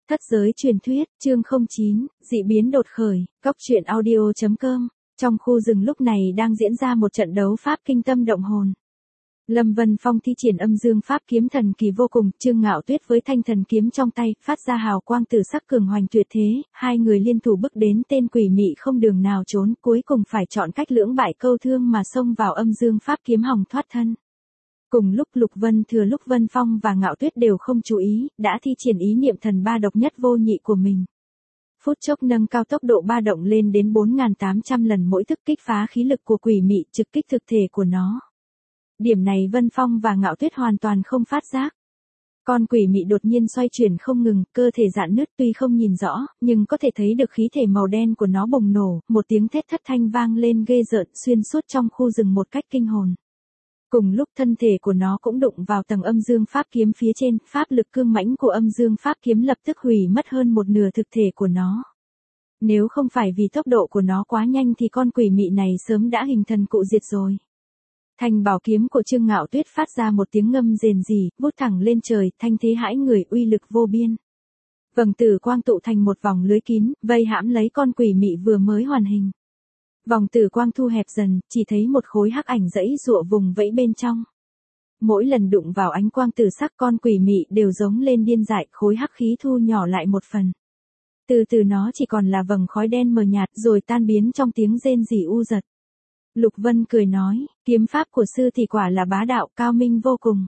Thất giới truyền thuyết, chương 09, dị biến đột khởi, góc truyện audio.com. Trong khu rừng lúc này đang diễn ra một trận đấu pháp kinh tâm động hồn. Lâm Vân Phong thi triển âm dương pháp kiếm thần kỳ vô cùng, Trương Ngạo Tuyết với thanh thần kiếm trong tay, phát ra hào quang tử sắc cường hoành tuyệt thế, hai người liên thủ bước đến tên quỷ mị không đường nào trốn, cuối cùng phải chọn cách lưỡng bại câu thương mà xông vào âm dương pháp kiếm hòng thoát thân. Cùng lúc Lục Vân thừa lúc Vân Phong và Ngạo Tuyết đều không chú ý, đã thi triển ý niệm thần ba độc nhất vô nhị của mình. Phút chốc nâng cao tốc độ ba động lên đến 4.800 lần mỗi thức, kích phá khí lực của quỷ mị, trực kích thực thể của nó. Điểm này Vân Phong và Ngạo Tuyết hoàn toàn không phát giác. Con quỷ mị đột nhiên xoay chuyển không ngừng, cơ thể rạn nứt, tuy không nhìn rõ, nhưng có thể thấy được khí thể màu đen của nó bùng nổ, một tiếng thét thất thanh vang lên ghê rợn xuyên suốt trong khu rừng một cách kinh hồn. Cùng lúc thân thể của nó cũng đụng vào tầng âm dương pháp kiếm phía trên, pháp lực cương mãnh của âm dương pháp kiếm lập tức hủy mất hơn một nửa thực thể của nó. Nếu không phải vì tốc độ của nó quá nhanh thì con quỷ mị này sớm đã hình thần cụ diệt rồi. Thanh bảo kiếm của Trương Ngạo Tuyết phát ra một tiếng ngâm rền rỉ, vút thẳng lên trời, thanh thế hãi người, uy lực vô biên. Vầng tử quang tụ thành một vòng lưới kín, vây hãm lấy con quỷ mị vừa mới hoàn hình. Vòng tử quang thu hẹp dần, chỉ thấy một khối hắc ảnh giãy giụa vùng vẫy bên trong. Mỗi lần đụng vào ánh quang tử sắc, con quỷ mị đều giống lên điên dại, khối hắc khí thu nhỏ lại một phần. Từ từ nó chỉ còn là vầng khói đen mờ nhạt rồi tan biến trong tiếng rên rỉ u giật. Lục Vân cười nói, kiếm pháp của sư thì quả là bá đạo cao minh vô cùng.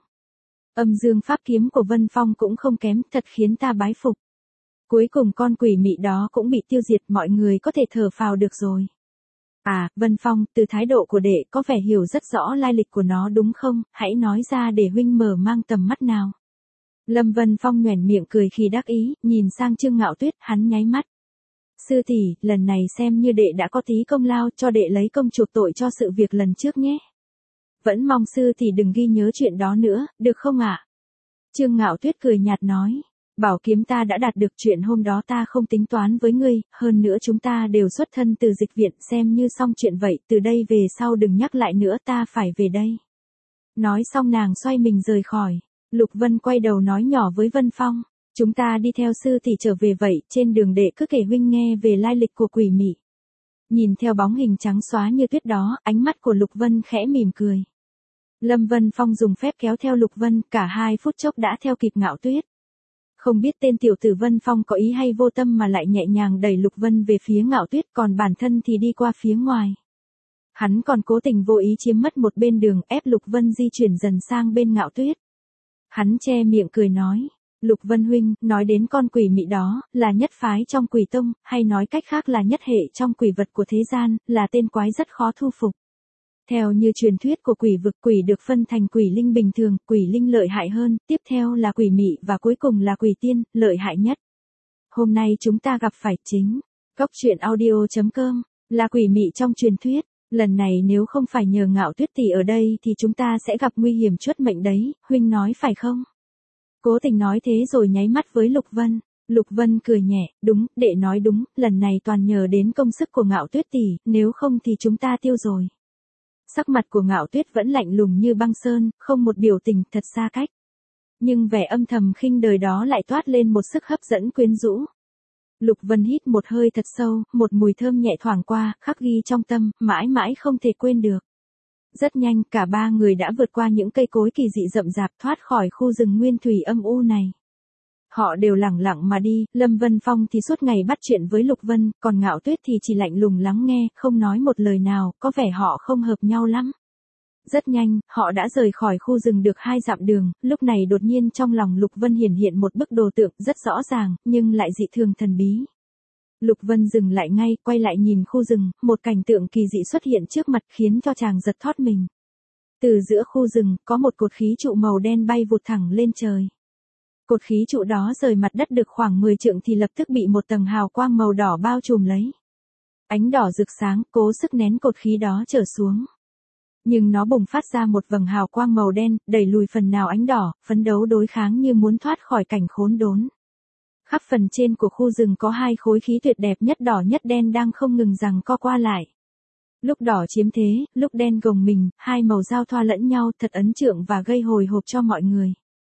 Âm dương pháp kiếm của Vân Phong cũng không kém, thật khiến ta bái phục. Cuối cùng con quỷ mị đó cũng bị tiêu diệt, mọi người có thể thở phào được rồi. À, Vân Phong, từ thái độ của đệ có vẻ hiểu rất rõ lai lịch của nó đúng không, hãy nói ra để huynh mở mang tầm mắt nào. Lâm Vân Phong nhoẻn miệng cười khi đắc ý, nhìn sang Trương Ngạo Tuyết, hắn nháy mắt. Sư tỷ, lần này xem như đệ đã có tí công lao, cho đệ lấy công chuộc tội cho sự việc lần trước nhé. Vẫn mong sư tỷ đừng ghi nhớ chuyện đó nữa, được không ạ? Trương Ngạo Tuyết cười nhạt nói. Bảo kiếm ta đã đạt được, chuyện hôm đó ta không tính toán với ngươi, hơn nữa chúng ta đều xuất thân từ dịch viện, xem như xong chuyện vậy, từ đây về sau đừng nhắc lại nữa, ta phải về đây. Nói xong nàng xoay mình rời khỏi. Lục Vân quay đầu nói nhỏ với Vân Phong, chúng ta đi theo sư tỷ trở về vậy, trên đường đệ cứ kể huynh nghe về lai lịch của quỷ mị. Nhìn theo bóng hình trắng xóa như tuyết đó, ánh mắt của Lục Vân khẽ mỉm cười. Lâm Vân Phong dùng phép kéo theo Lục Vân, cả hai phút chốc đã theo kịp Ngạo Tuyết. Không biết tên tiểu tử Vân Phong có ý hay vô tâm mà lại nhẹ nhàng đẩy Lục Vân về phía Ngạo Tuyết, còn bản thân thì đi qua phía ngoài. Hắn còn cố tình vô ý chiếm mất một bên đường, ép Lục Vân di chuyển dần sang bên Ngạo Tuyết. Hắn che miệng cười nói, Lục Vân huynh, nói đến con quỷ mị đó, là nhất phái trong quỷ tông, hay nói cách khác là nhất hệ trong quỷ vật của thế gian, là tên quái rất khó thu phục. Theo như truyền thuyết của quỷ vực, quỷ được phân thành quỷ linh bình thường, quỷ linh lợi hại hơn, tiếp theo là quỷ mị và cuối cùng là quỷ tiên, lợi hại nhất. Hôm nay chúng ta gặp phải chính, góc truyện audio.com, là quỷ mị trong truyền thuyết. Lần này nếu không phải nhờ Ngạo Tuyết tỷ ở đây thì chúng ta sẽ gặp nguy hiểm chuất mệnh đấy, huynh nói phải không? Cố tình nói thế rồi nháy mắt với Lục Vân. Lục Vân cười nhẹ, đúng, đệ nói đúng, lần này toàn nhờ đến công sức của Ngạo Tuyết tỷ, nếu không thì chúng ta tiêu rồi. Sắc mặt của Ngạo Tuyết vẫn lạnh lùng như băng sơn, không một biểu tình, thật xa cách. Nhưng vẻ âm thầm khinh đời đó lại toát lên một sức hấp dẫn quyến rũ. Lục Vân hít một hơi thật sâu, một mùi thơm nhẹ thoảng qua, khắc ghi trong tâm, mãi mãi không thể quên được. Rất nhanh, cả ba người đã vượt qua những cây cối kỳ dị rậm rạp, thoát khỏi khu rừng nguyên thủy âm u này. Họ đều lẳng lặng mà đi, Lâm Vân Phong thì suốt ngày bắt chuyện với Lục Vân, còn Ngạo Tuyết thì chỉ lạnh lùng lắng nghe, không nói một lời nào, có vẻ họ không hợp nhau lắm. Rất nhanh, họ đã rời khỏi khu rừng được 2 dặm đường, lúc này đột nhiên trong lòng Lục Vân hiện một bức đồ tượng rất rõ ràng, nhưng lại dị thường thần bí. Lục Vân dừng lại ngay, quay lại nhìn khu rừng, một cảnh tượng kỳ dị xuất hiện trước mặt khiến cho chàng giật thót mình. Từ giữa khu rừng, có một cột khí trụ màu đen bay vụt thẳng lên trời. Cột khí trụ đó rời mặt đất được khoảng 10 trượng thì lập tức bị một tầng hào quang màu đỏ bao trùm lấy. Ánh đỏ rực sáng, cố sức nén cột khí đó trở xuống. Nhưng nó bùng phát ra một vầng hào quang màu đen, đẩy lùi phần nào ánh đỏ, phấn đấu đối kháng như muốn thoát khỏi cảnh khốn đốn. Khắp phần trên của khu rừng có 2 khối khí tuyệt đẹp nhất đỏ nhất đen đang không ngừng giằng co qua lại. Lúc đỏ chiếm thế, lúc đen gồng mình, 2 màu giao thoa lẫn nhau thật ấn tượng và gây hồi hộp cho mọi người.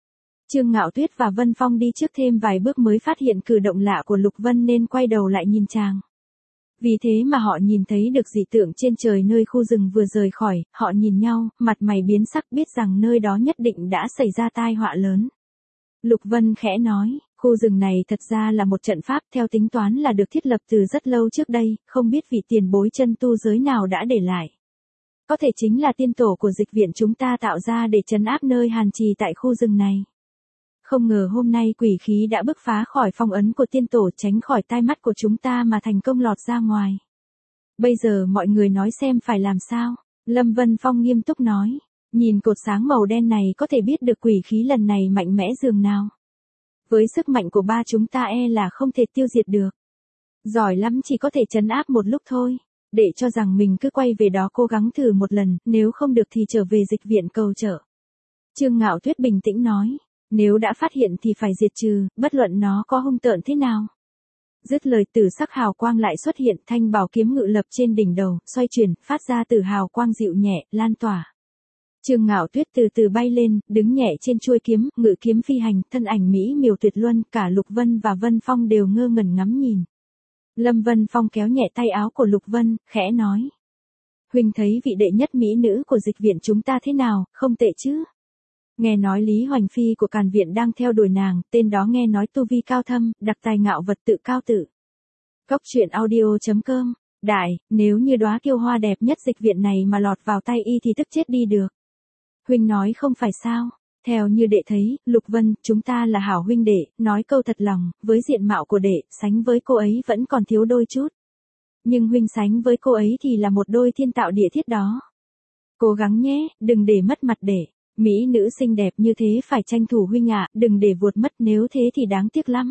Trương Ngạo Tuyết và Vân Phong đi trước thêm vài bước mới phát hiện cử động lạ của Lục Vân nên quay đầu lại nhìn chàng. Vì thế mà họ nhìn thấy được dị tượng trên trời nơi khu rừng vừa rời khỏi, họ nhìn nhau, mặt mày biến sắc biết rằng nơi đó nhất định đã xảy ra tai họa lớn. Lục Vân khẽ nói, khu rừng này thật ra là một trận pháp theo tính toán là được thiết lập từ rất lâu trước đây, không biết vị tiền bối chân tu giới nào đã để lại. Có thể chính là tiên tổ của dịch viện chúng ta tạo ra để trấn áp nơi hàn trì tại khu rừng này. Không ngờ hôm nay quỷ khí đã bứt phá khỏi phong ấn của tiên tổ tránh khỏi tai mắt của chúng ta mà thành công lọt ra ngoài. Bây giờ mọi người nói xem phải làm sao? Lâm Vân Phong nghiêm túc nói. Nhìn cột sáng màu đen này có thể biết được quỷ khí lần này mạnh mẽ dường nào. Với sức mạnh của ba chúng ta là không thể tiêu diệt được. Giỏi lắm chỉ có thể trấn áp một lúc thôi. Để cho rằng mình cứ quay về đó cố gắng thử một lần, nếu không được thì trở về dịch viện cầu trợ. Trương Ngạo Tuyết bình tĩnh nói. Nếu đã phát hiện thì phải diệt trừ, bất luận nó có hung tợn thế nào. Dứt lời tử sắc hào quang lại xuất hiện, thanh bảo kiếm ngự lập trên đỉnh đầu, xoay chuyển, phát ra từ hào quang dịu nhẹ, lan tỏa. Trương Ngạo Tuyết từ từ bay lên, đứng nhẹ trên chuôi kiếm, ngự kiếm phi hành, thân ảnh mỹ miều tuyệt luân, cả Lục Vân và Vân Phong đều ngơ ngẩn ngắm nhìn. Lâm Vân Phong kéo nhẹ tay áo của Lục Vân, khẽ nói. Huynh thấy vị đệ nhất mỹ nữ của dịch viện chúng ta thế nào, không tệ chứ? Nghe nói Lý Hoành Phi của Càn Viện đang theo đuổi nàng, tên đó nghe nói tu vi cao thâm, đặc tài ngạo vật tự cao tự. Cốc truyện audio.com. Đại, nếu như đóa kiêu hoa đẹp nhất dịch viện này mà lọt vào tay y thì tức chết đi được. Huynh nói không phải sao? Theo như đệ thấy, Lục Vân, chúng ta là hảo huynh đệ, nói câu thật lòng, với diện mạo của đệ, sánh với cô ấy vẫn còn thiếu đôi chút. Nhưng huynh sánh với cô ấy thì là một đôi thiên tạo địa thiết đó. Cố gắng nhé, đừng để mất mặt đệ. Mỹ nữ xinh đẹp như thế phải tranh thủ huynh ạ, đừng để vuột mất, nếu thế thì đáng tiếc lắm.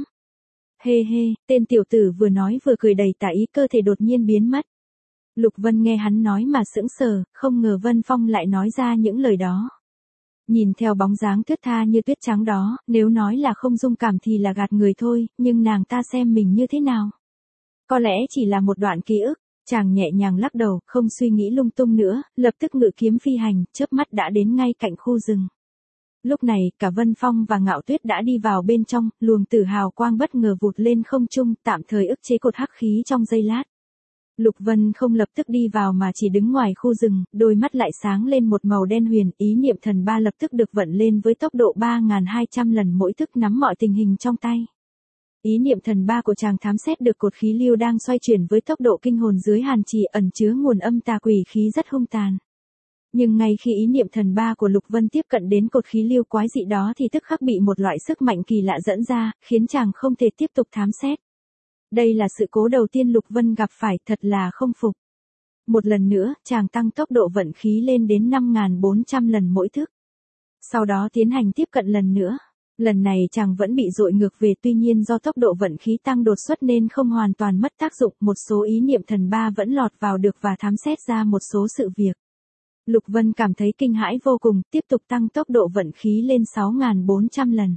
Hê hê, tên tiểu tử vừa nói vừa cười đầy tà ý, cơ thể đột nhiên biến mất. Lục Vân nghe hắn nói mà sững sờ, không ngờ Vân Phong lại nói ra những lời đó. Nhìn theo bóng dáng thướt tha như tuyết trắng đó, nếu nói là không dung cảm thì là gạt người thôi, nhưng nàng ta xem mình như thế nào? Có lẽ chỉ là một đoạn ký ức. Chàng nhẹ nhàng lắc đầu, không suy nghĩ lung tung nữa, lập tức ngự kiếm phi hành, chớp mắt đã đến ngay cạnh khu rừng. Lúc này, cả Vân Phong và Ngạo Tuyết đã đi vào bên trong, luồng tử hào quang bất ngờ vụt lên không trung, tạm thời ức chế cột hắc khí trong giây lát. Lục Vân không lập tức đi vào mà chỉ đứng ngoài khu rừng, đôi mắt lại sáng lên một màu đen huyền, ý niệm thần ba lập tức được vận lên với tốc độ 3.200 lần mỗi thức nắm mọi tình hình trong tay. Ý niệm thần ba của chàng thám xét được cột khí lưu đang xoay chuyển với tốc độ kinh hồn dưới hàn trì ẩn chứa nguồn âm tà quỷ khí rất hung tàn. Nhưng ngay khi ý niệm thần ba của Lục Vân tiếp cận đến cột khí lưu quái dị đó thì tức khắc bị một loại sức mạnh kỳ lạ dẫn ra, khiến chàng không thể tiếp tục thám xét. Đây là sự cố đầu tiên Lục Vân gặp phải, thật là không phục. Một lần nữa, chàng tăng tốc độ vận khí lên đến 5.400 lần mỗi thức. Sau đó tiến hành tiếp cận lần nữa. Lần này chàng vẫn bị dội ngược về, tuy nhiên do tốc độ vận khí tăng đột xuất nên không hoàn toàn mất tác dụng, một số ý niệm thần ba vẫn lọt vào được và thám xét ra một số sự việc. Lục Vân cảm thấy kinh hãi vô cùng, tiếp tục tăng tốc độ vận khí lên 6.400 lần.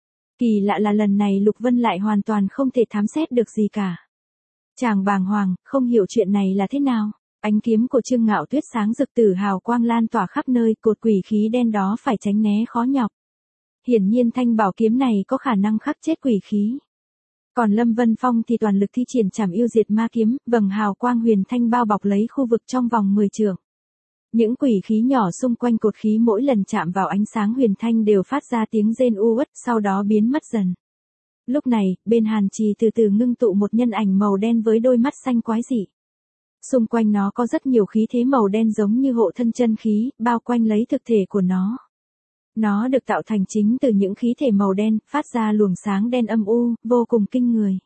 Kỳ lạ là lần này Lục Vân lại hoàn toàn không thể thám xét được gì cả. Chàng bàng hoàng, không hiểu chuyện này là thế nào. Ánh kiếm của Trương Ngạo Tuyết sáng rực tử hào quang lan tỏa khắp nơi, cột quỷ khí đen đó phải tránh né khó nhọc. Hiển nhiên thanh bảo kiếm này có khả năng khắc chết quỷ khí. Còn Lâm Vân Phong thì toàn lực thi triển trảm yêu diệt ma kiếm, vầng hào quang huyền thanh bao bọc lấy khu vực trong vòng 10 trượng. Những quỷ khí nhỏ xung quanh cột khí mỗi lần chạm vào ánh sáng huyền thanh đều phát ra tiếng rên u uất, sau đó biến mất dần. Lúc này, bên hàn trì từ từ ngưng tụ một nhân ảnh màu đen với đôi mắt xanh quái dị. Xung quanh nó có rất nhiều khí thế màu đen giống như hộ thân chân khí, bao quanh lấy thực thể của nó. Nó được tạo thành chính từ những khí thể màu đen, phát ra luồng sáng đen âm u, vô cùng kinh người.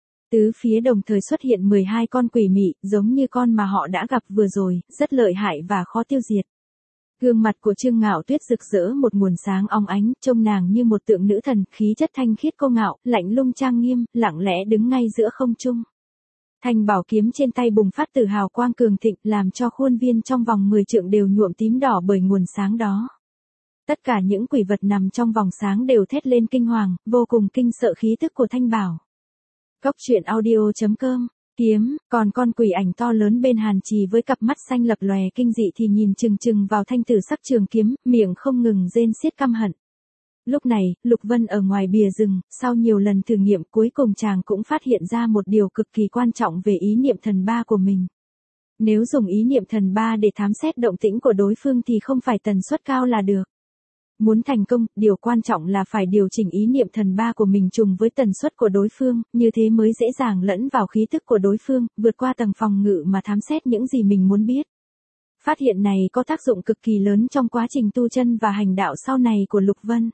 Tứ phía đồng thời xuất hiện 12 con quỷ mị, giống như con mà họ đã gặp vừa rồi, rất lợi hại và khó tiêu diệt. Gương mặt của Trương Ngạo Tuyết rực rỡ một nguồn sáng óng ánh, trông nàng như một tượng nữ thần, khí chất thanh khiết cô ngạo, lạnh lùng trang nghiêm, lặng lẽ đứng ngay giữa không trung. Thanh bảo kiếm trên tay bùng phát từ hào quang cường thịnh, làm cho khuôn viên trong vòng 10 trượng đều nhuộm tím đỏ bởi nguồn sáng đó. Tất cả những quỷ vật nằm trong vòng sáng đều thét lên kinh hoàng, vô cùng kinh sợ khí tức của thanh bảo. Cốc truyện audio.com. Kiếm, còn con quỷ ảnh to lớn bên hàn trì với cặp mắt xanh lập lòe kinh dị thì nhìn chừng chừng vào thanh tử sắc trường kiếm, miệng không ngừng rên xiết căm hận. Lúc này, Lục Vân ở ngoài bìa rừng, sau nhiều lần thử nghiệm cuối cùng chàng cũng phát hiện ra một điều cực kỳ quan trọng về ý niệm thần ba của mình. Nếu dùng ý niệm thần ba để thám xét động tĩnh của đối phương thì không phải tần suất cao là được. Muốn thành công, điều quan trọng là phải điều chỉnh ý niệm thần ba của mình trùng với tần suất của đối phương, như thế mới dễ dàng lẫn vào khí tức của đối phương, vượt qua tầng phòng ngự mà thám xét những gì mình muốn biết. Phát hiện này có tác dụng cực kỳ lớn trong quá trình tu chân và hành đạo sau này của Lục Vân.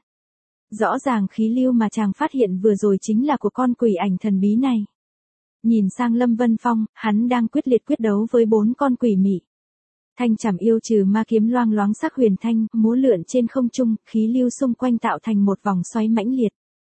Rõ ràng khí lưu mà chàng phát hiện vừa rồi chính là của con quỷ ảnh thần bí này. Nhìn sang Lâm Vân Phong, hắn đang quyết liệt quyết đấu với 4 con quỷ mị. Thanh chảm yêu trừ ma kiếm loang loáng sắc huyền thanh, múa lượn trên không trung, khí lưu xung quanh tạo thành một vòng xoáy mãnh liệt.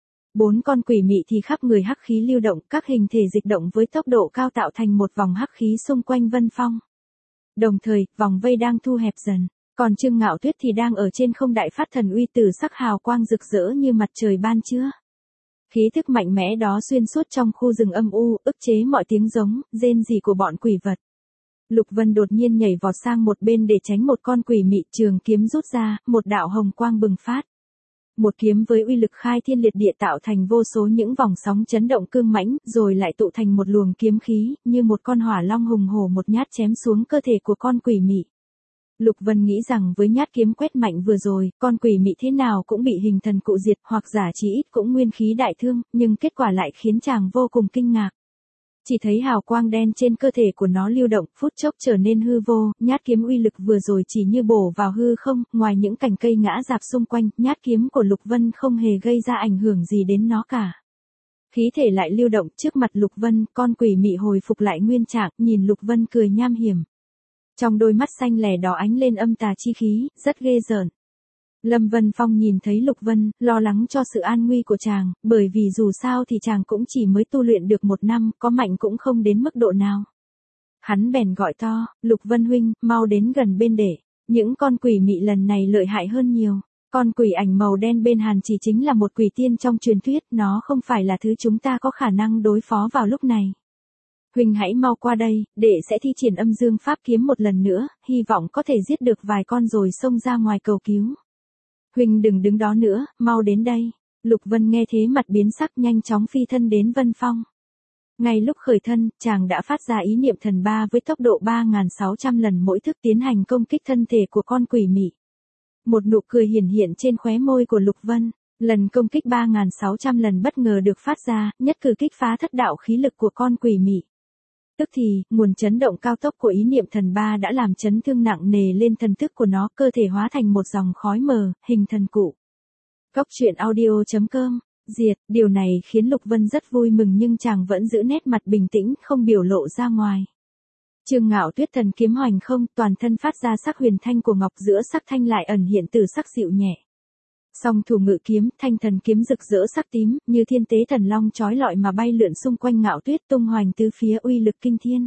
4 con quỷ mị thì khắp người hắc khí lưu động, các hình thể dịch động với tốc độ cao tạo thành một vòng hắc khí xung quanh Vân Phong. Đồng thời, vòng vây đang thu hẹp dần, còn Trương Ngạo Tuyết thì đang ở trên không đại phát thần uy tử sắc hào quang rực rỡ như mặt trời ban trưa. Khí thức mạnh mẽ đó xuyên suốt trong khu rừng âm u, ức chế mọi tiếng giống, rên rỉ của bọn quỷ vật. Lục Vân đột nhiên nhảy vọt sang một bên để tránh một con quỷ mị, trường kiếm rút ra, một đạo hồng quang bừng phát. Một kiếm với uy lực khai thiên liệt địa tạo thành vô số những vòng sóng chấn động cương mãnh, rồi lại tụ thành một luồng kiếm khí, như một con hỏa long hùng hổ một nhát chém xuống cơ thể của con quỷ mị. Lục Vân nghĩ rằng với nhát kiếm quét mạnh vừa rồi, con quỷ mị thế nào cũng bị hình thần cụ diệt, hoặc giả chí ít cũng nguyên khí đại thương, nhưng kết quả lại khiến chàng vô cùng kinh ngạc. Chỉ thấy hào quang đen trên cơ thể của nó lưu động, phút chốc trở nên hư vô, nhát kiếm uy lực vừa rồi chỉ như bổ vào hư không, ngoài những cành cây ngã rạp xung quanh, nhát kiếm của Lục Vân không hề gây ra ảnh hưởng gì đến nó cả. Khí thể lại lưu động trước mặt Lục Vân, con quỷ mị hồi phục lại nguyên trạng, nhìn Lục Vân cười nham hiểm. Trong đôi mắt xanh lẻ đỏ ánh lên âm tà chi khí, rất ghê rợn. Lâm Vân Phong nhìn thấy Lục Vân, lo lắng cho sự an nguy của chàng, bởi vì dù sao thì chàng cũng chỉ mới tu luyện được 1 năm, có mạnh cũng không đến mức độ nào. Hắn bèn gọi to, Lục Vân huynh, mau đến gần bên để. Những con quỷ mị lần này lợi hại hơn nhiều. Con quỷ ảnh màu đen bên Hàn chỉ chính là một quỷ tiên trong truyền thuyết, nó không phải là thứ chúng ta có khả năng đối phó vào lúc này. Huynh hãy mau qua đây, đệ sẽ thi triển âm dương pháp kiếm một lần nữa, hy vọng có thể giết được vài con rồi xông ra ngoài cầu cứu. Huynh đừng đứng đó nữa, mau đến đây. Lục Vân nghe thế mặt biến sắc nhanh chóng phi thân đến Vân Phong. Ngay lúc khởi thân, chàng đã phát ra ý niệm thần ba với tốc độ 3.600 lần mỗi thức tiến hành công kích thân thể của con quỷ mị. Một nụ cười hiển hiện trên khóe môi của Lục Vân. Lần công kích 3.600 lần bất ngờ được phát ra, nhất cử kích phá thất đạo khí lực của con quỷ mị. Tức thì, nguồn chấn động cao tốc của ý niệm thần ba đã làm chấn thương nặng nề lên thần thức của nó, cơ thể hóa thành một dòng khói mờ, hình thần cụ. Cốc truyện audio.com, diệt, điều này khiến Lục Vân rất vui mừng nhưng chàng vẫn giữ nét mặt bình tĩnh, không biểu lộ ra ngoài. Trương Ngạo Tuyết thần kiếm hoành không, toàn thân phát ra sắc huyền thanh của ngọc, giữa sắc thanh lại ẩn hiện từ sắc dịu nhẹ. Song thủ ngự kiếm, thanh thần kiếm rực rỡ sắc tím, như thiên tế thần long chói lọi mà bay lượn xung quanh Ngạo Tuyết, tung hoành tứ phía uy lực kinh thiên.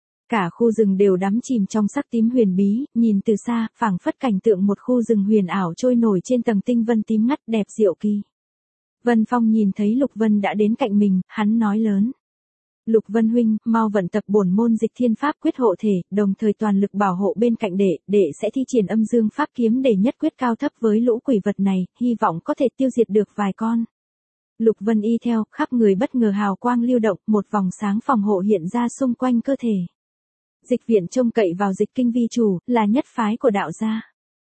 Cả khu rừng đều đắm chìm trong sắc tím huyền bí, nhìn từ xa, phảng phất cảnh tượng một khu rừng huyền ảo trôi nổi trên tầng tinh vân tím ngắt đẹp diệu kỳ. Vân Phong nhìn thấy Lục Vân đã đến cạnh mình, hắn nói lớn. Lục Vân huynh, mau vận tập bổn môn dịch thiên pháp quyết hộ thể, đồng thời toàn lực bảo hộ bên cạnh đệ sẽ thi triển âm dương pháp kiếm để nhất quyết cao thấp với lũ quỷ vật này, hy vọng có thể tiêu diệt được vài con. Lục Vân y theo, khắp người bất ngờ hào quang lưu động, một vòng sáng phòng hộ hiện ra xung quanh cơ thể. Dịch viện trông cậy vào dịch kinh vi chủ, là nhất phái của đạo gia.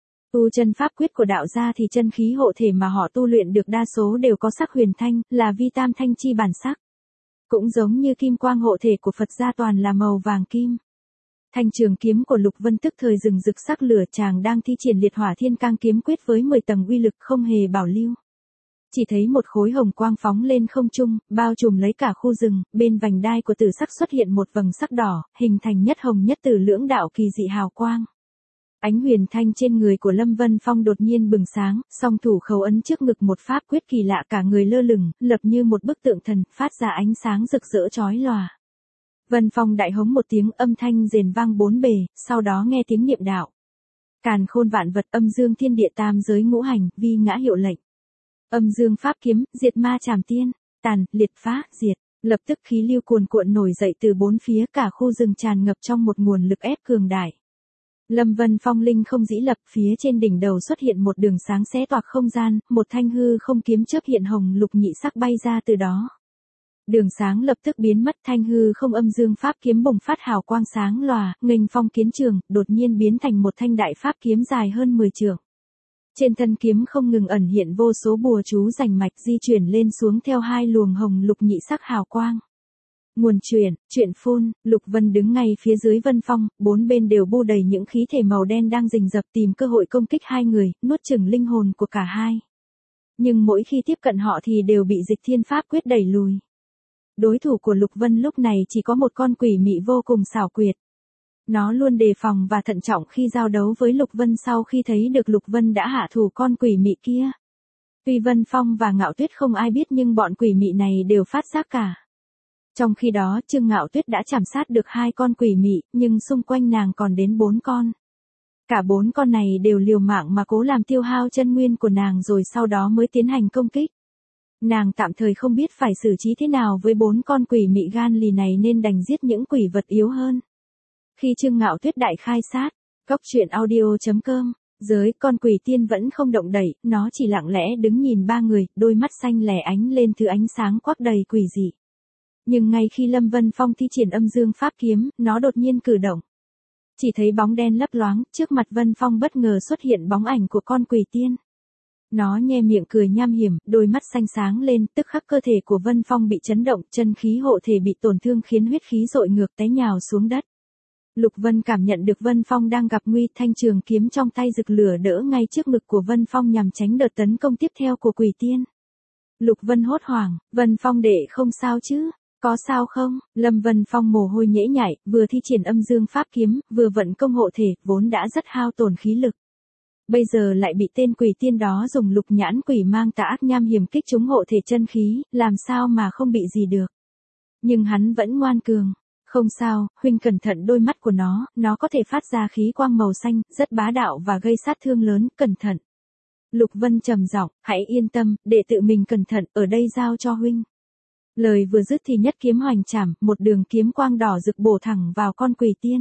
Tu chân pháp quyết của đạo gia thì chân khí hộ thể mà họ tu luyện được đa số đều có sắc huyền thanh, là vi tam thanh chi bản sắc. Cũng giống như kim quang hộ thể của Phật gia toàn là màu vàng kim. Thanh trường kiếm của Lục Vân tức thời rừng rực sắc lửa, chàng đang thi triển liệt hỏa thiên cang kiếm quyết với 10 tầng uy lực không hề bảo lưu. Chỉ thấy một khối hồng quang phóng lên không trung, bao trùm lấy cả khu rừng, bên vành đai của tử sắc xuất hiện một vầng sắc đỏ, hình thành nhất hồng nhất tử lưỡng đạo kỳ dị hào quang. Ánh huyền thanh trên người của Lâm Vân Phong đột nhiên bừng sáng, song thủ khấu ấn trước ngực một pháp quyết kỳ lạ, cả người lơ lửng, lập như một bức tượng thần, phát ra ánh sáng rực rỡ chói lòa. Vân Phong đại hống một tiếng, âm thanh rền vang bốn bề, sau đó nghe tiếng niệm đạo. Càn khôn vạn vật, âm dương thiên địa tam giới ngũ hành, vi ngã hiệu lệnh. Âm dương pháp kiếm, diệt ma trảm tiên, tàn, liệt phá, diệt. Lập tức khí lưu cuồn cuộn nổi dậy từ bốn phía, cả khu rừng tràn ngập trong một nguồn lực ép cường đại. Lâm Vân Phong linh không dĩ lập, phía trên đỉnh đầu xuất hiện một đường sáng xé toạc không gian, một thanh hư không kiếm chớp hiện hồng lục nhị sắc bay ra từ đó. Đường sáng lập tức biến mất, thanh hư không âm dương pháp kiếm bùng phát hào quang sáng lòa, nghênh phong kiến trường, đột nhiên biến thành một thanh đại pháp kiếm dài hơn 10 trượng. Trên thân kiếm không ngừng ẩn hiện vô số bùa chú rành mạch di chuyển lên xuống theo hai luồng hồng lục nhị sắc hào quang. Nguồn chuyện phun, Lục Vân đứng ngay phía dưới Vân Phong, bốn bên đều bu đầy những khí thể màu đen đang rình rập tìm cơ hội công kích hai người, nuốt chửng linh hồn của cả hai. Nhưng mỗi khi tiếp cận họ thì đều bị Dịch Thiên Pháp quyết đẩy lùi. Đối thủ của Lục Vân lúc này chỉ có một con quỷ mị vô cùng xảo quyệt. Nó luôn đề phòng và thận trọng khi giao đấu với Lục Vân sau khi thấy được Lục Vân đã hạ thủ con quỷ mị kia. Tuy Vân Phong và Ngạo Tuyết không ai biết nhưng bọn quỷ mị này đều phát giác cả. Trong khi đó Trương Ngạo Tuyết đã chảm sát được 2 con quỷ mị, nhưng xung quanh nàng còn đến 4 con. Cả 4 con này đều liều mạng mà cố làm tiêu hao chân nguyên của nàng rồi sau đó mới tiến hành công kích. Nàng tạm thời không biết phải xử trí thế nào với 4 con quỷ mị gan lì này nên đành giết những quỷ vật yếu hơn. Khi Trương Ngạo Tuyết đại khai sát, góc truyện audio.com, giới con quỷ tiên vẫn không động đậy, nó chỉ lặng lẽ đứng nhìn ba người, đôi mắt xanh lẻ ánh lên thứ ánh sáng quắc đầy quỷ dị. Nhưng ngay khi Lâm Vân Phong thi triển âm dương pháp kiếm, nó đột nhiên cử động. Chỉ thấy bóng đen lấp loáng, trước mặt Vân Phong bất ngờ xuất hiện bóng ảnh của con quỷ tiên. Nó nhe miệng cười nham hiểm, đôi mắt xanh sáng lên, tức khắc cơ thể của Vân Phong bị chấn động, chân khí hộ thể bị tổn thương khiến huyết khí dội ngược té nhào xuống đất. Lục Vân cảm nhận được Vân Phong đang gặp nguy, thanh trường kiếm trong tay rực lửa đỡ ngay trước ngực của Vân Phong nhằm tránh đợt tấn công tiếp theo của quỷ tiên. Lục Vân hốt hoảng, Vân Phong đệ không sao chứ? Có sao không? Lâm Vân Phong mồ hôi nhễ nhại, vừa thi triển âm dương pháp kiếm, vừa vận công hộ thể, vốn đã rất hao tổn khí lực. Bây giờ lại bị tên quỷ tiên đó dùng lục nhãn quỷ mang tà ác nham hiểm kích trúng hộ thể chân khí, làm sao mà không bị gì được. Nhưng hắn vẫn ngoan cường. Không sao, huynh cẩn thận đôi mắt của nó có thể phát ra khí quang màu xanh, rất bá đạo và gây sát thương lớn, cẩn thận. Lục Vân trầm giọng, hãy yên tâm, để tự mình cẩn thận, ở đây giao cho huynh. Lời vừa dứt thì nhất kiếm hoành chảm, một đường kiếm quang đỏ rực bổ thẳng vào con quỷ tiên.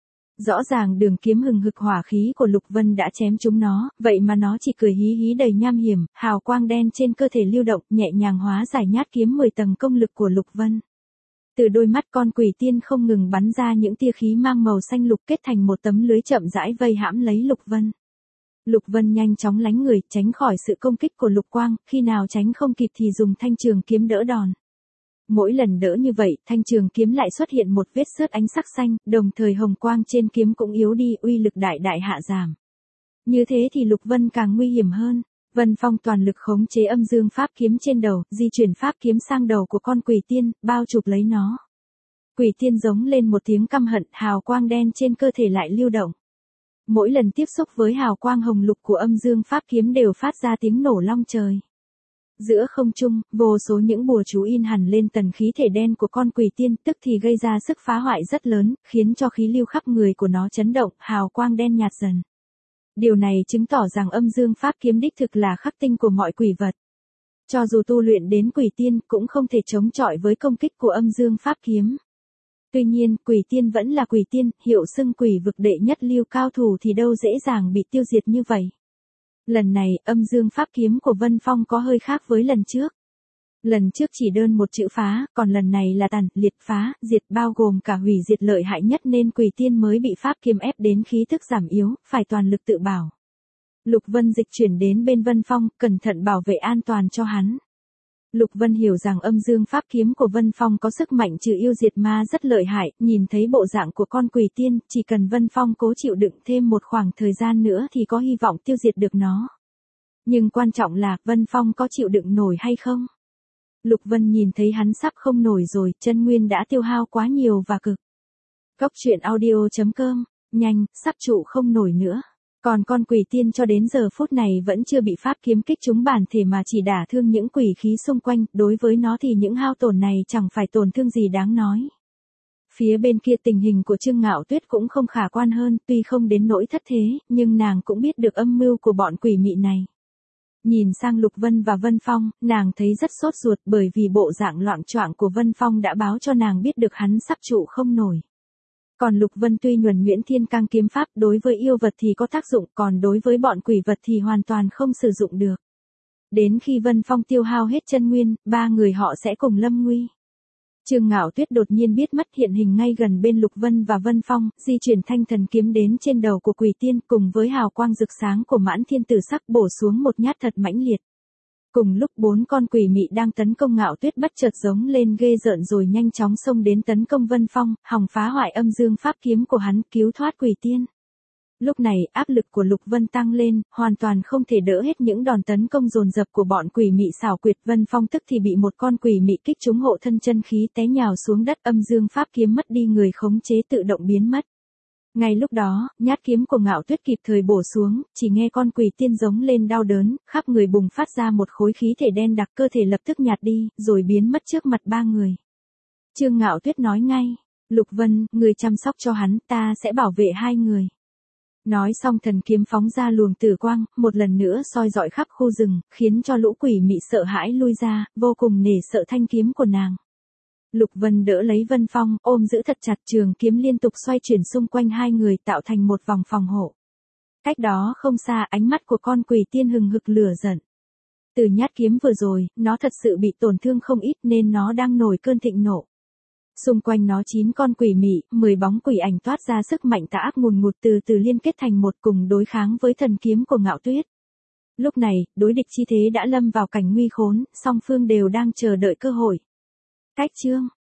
Rõ ràng đường kiếm hừng hực hỏa khí của Lục Vân đã chém trúng nó, vậy mà nó chỉ cười hí hí đầy nham hiểm, hào quang đen trên cơ thể lưu động, nhẹ nhàng hóa giải nhát kiếm 10 tầng công lực của Lục Vân. Từ đôi mắt con quỷ tiên không ngừng bắn ra những tia khí mang màu xanh lục kết thành một tấm lưới chậm rãi vây hãm lấy Lục Vân. Lục Vân nhanh chóng lánh người, tránh khỏi sự công kích của Lục Quang, khi nào tránh không kịp thì dùng thanh trường kiếm đỡ đòn. Mỗi lần đỡ như vậy, thanh trường kiếm lại xuất hiện một vết xước ánh sắc xanh, đồng thời hồng quang trên kiếm cũng yếu đi, uy lực đại đại hạ giảm. Như thế thì Lục Vân càng nguy hiểm hơn. Vân Phong toàn lực khống chế âm dương pháp kiếm trên đầu, di chuyển pháp kiếm sang đầu của con quỷ tiên, bao chụp lấy nó. Quỷ tiên giống lên một tiếng căm hận, hào quang đen trên cơ thể lại lưu động. Mỗi lần tiếp xúc với hào quang hồng lục của âm dương pháp kiếm đều phát ra tiếng nổ long trời. Giữa không trung, vô số những bùa chú in hẳn lên tầng khí thể đen của con quỷ tiên, tức thì gây ra sức phá hoại rất lớn, khiến cho khí lưu khắp người của nó chấn động, hào quang đen nhạt dần. Điều này chứng tỏ rằng âm dương pháp kiếm đích thực là khắc tinh của mọi quỷ vật. Cho dù tu luyện đến quỷ tiên cũng không thể chống chọi với công kích của âm dương pháp kiếm. Tuy nhiên, quỷ tiên vẫn là quỷ tiên, hiệu xưng quỷ vực đệ nhất lưu cao thủ thì đâu dễ dàng bị tiêu diệt như vậy. Lần này, âm dương pháp kiếm của Vân Phong có hơi khác với lần trước. Lần trước chỉ đơn một chữ phá, còn lần này là tàn, liệt, phá, diệt bao gồm cả hủy diệt lợi hại nhất nên quỷ tiên mới bị pháp kiếm ép đến khí tức giảm yếu, phải toàn lực tự bảo. Lục Vân dịch chuyển đến bên Vân Phong, cẩn thận bảo vệ an toàn cho hắn. Lục Vân hiểu rằng âm dương pháp kiếm của Vân Phong có sức mạnh trừ yêu diệt ma rất lợi hại, nhìn thấy bộ dạng của con quỷ tiên, chỉ cần Vân Phong cố chịu đựng thêm một khoảng thời gian nữa thì có hy vọng tiêu diệt được nó. Nhưng quan trọng là, Vân Phong có chịu đựng nổi hay không? Lục Vân nhìn thấy hắn sắp không nổi rồi, chân nguyên đã tiêu hao quá nhiều và cực. Góc truyện audio.com, nhanh, sắp trụ không nổi nữa. Còn con quỷ tiên cho đến giờ phút này vẫn chưa bị pháp kiếm kích trúng bản thể mà chỉ đả thương những quỷ khí xung quanh, đối với nó thì những hao tổn này chẳng phải tổn thương gì đáng nói. Phía bên kia tình hình của Trương Ngạo Tuyết cũng không khả quan hơn, tuy không đến nỗi thất thế, nhưng nàng cũng biết được âm mưu của bọn quỷ mị này. Nhìn sang Lục Vân và Vân Phong, nàng thấy rất sốt ruột bởi vì bộ dạng loạng choạng của Vân Phong đã báo cho nàng biết được hắn sắp trụ không nổi. Còn Lục Vân tuy nhuần nhuyễn thiên cang kiếm pháp đối với yêu vật thì có tác dụng, còn đối với bọn quỷ vật thì hoàn toàn không sử dụng được. Đến khi Vân Phong tiêu hao hết chân nguyên, ba người họ sẽ cùng lâm nguy. Trương Ngạo Tuyết đột nhiên biết mất hiện hình ngay gần bên Lục Vân và Vân Phong, di chuyển thanh thần kiếm đến trên đầu của quỷ tiên cùng với hào quang rực sáng của mãn thiên tử sắc bổ xuống một nhát thật mãnh liệt. Cùng lúc 4 con quỷ mị đang tấn công Ngạo Tuyết bất chợt giống lên ghê rợn rồi nhanh chóng xông đến tấn công Vân Phong, hòng phá hoại âm dương pháp kiếm của hắn cứu thoát quỷ tiên. Lúc này áp lực của Lục Vân tăng lên, hoàn toàn không thể đỡ hết những đòn tấn công dồn dập của bọn quỷ mị xảo quyệt. Vân Phong tức thì bị một con quỷ mị kích trúng hộ thân chân khí té nhào xuống đất, âm dương pháp kiếm mất đi người khống chế tự động biến mất. Ngay lúc đó, nhát kiếm của Ngạo Tuyết kịp thời bổ xuống, chỉ nghe con quỷ tiên giống lên đau đớn, khắp người bùng phát ra một khối khí thể đen đặc, cơ thể lập tức nhạt đi, rồi biến mất trước mặt ba người. Trương Ngạo Tuyết nói ngay, Lục Vân, người chăm sóc cho hắn, ta sẽ bảo vệ hai người. Nói xong thần kiếm phóng ra luồng tử quang, một lần nữa soi rọi khắp khu rừng, khiến cho lũ quỷ mị sợ hãi lui ra, vô cùng nể sợ thanh kiếm của nàng. Lục Vân đỡ lấy Vân Phong, ôm giữ thật chặt, trường kiếm liên tục xoay chuyển xung quanh hai người tạo thành một vòng phòng hộ. Cách đó không xa, ánh mắt của con quỷ tiên hừng hực lửa giận. Từ nhát kiếm vừa rồi, nó thật sự bị tổn thương không ít nên nó đang nổi cơn thịnh nộ. Xung quanh nó 9 con quỷ mị, 10 bóng quỷ ảnh toát ra sức mạnh tà ác ngùn ngụt từ từ liên kết thành một cùng đối kháng với thần kiếm của Ngạo Tuyết. Lúc này, đối địch chi thế đã lâm vào cảnh nguy khốn, song phương đều đang chờ đợi cơ hội. Cách chương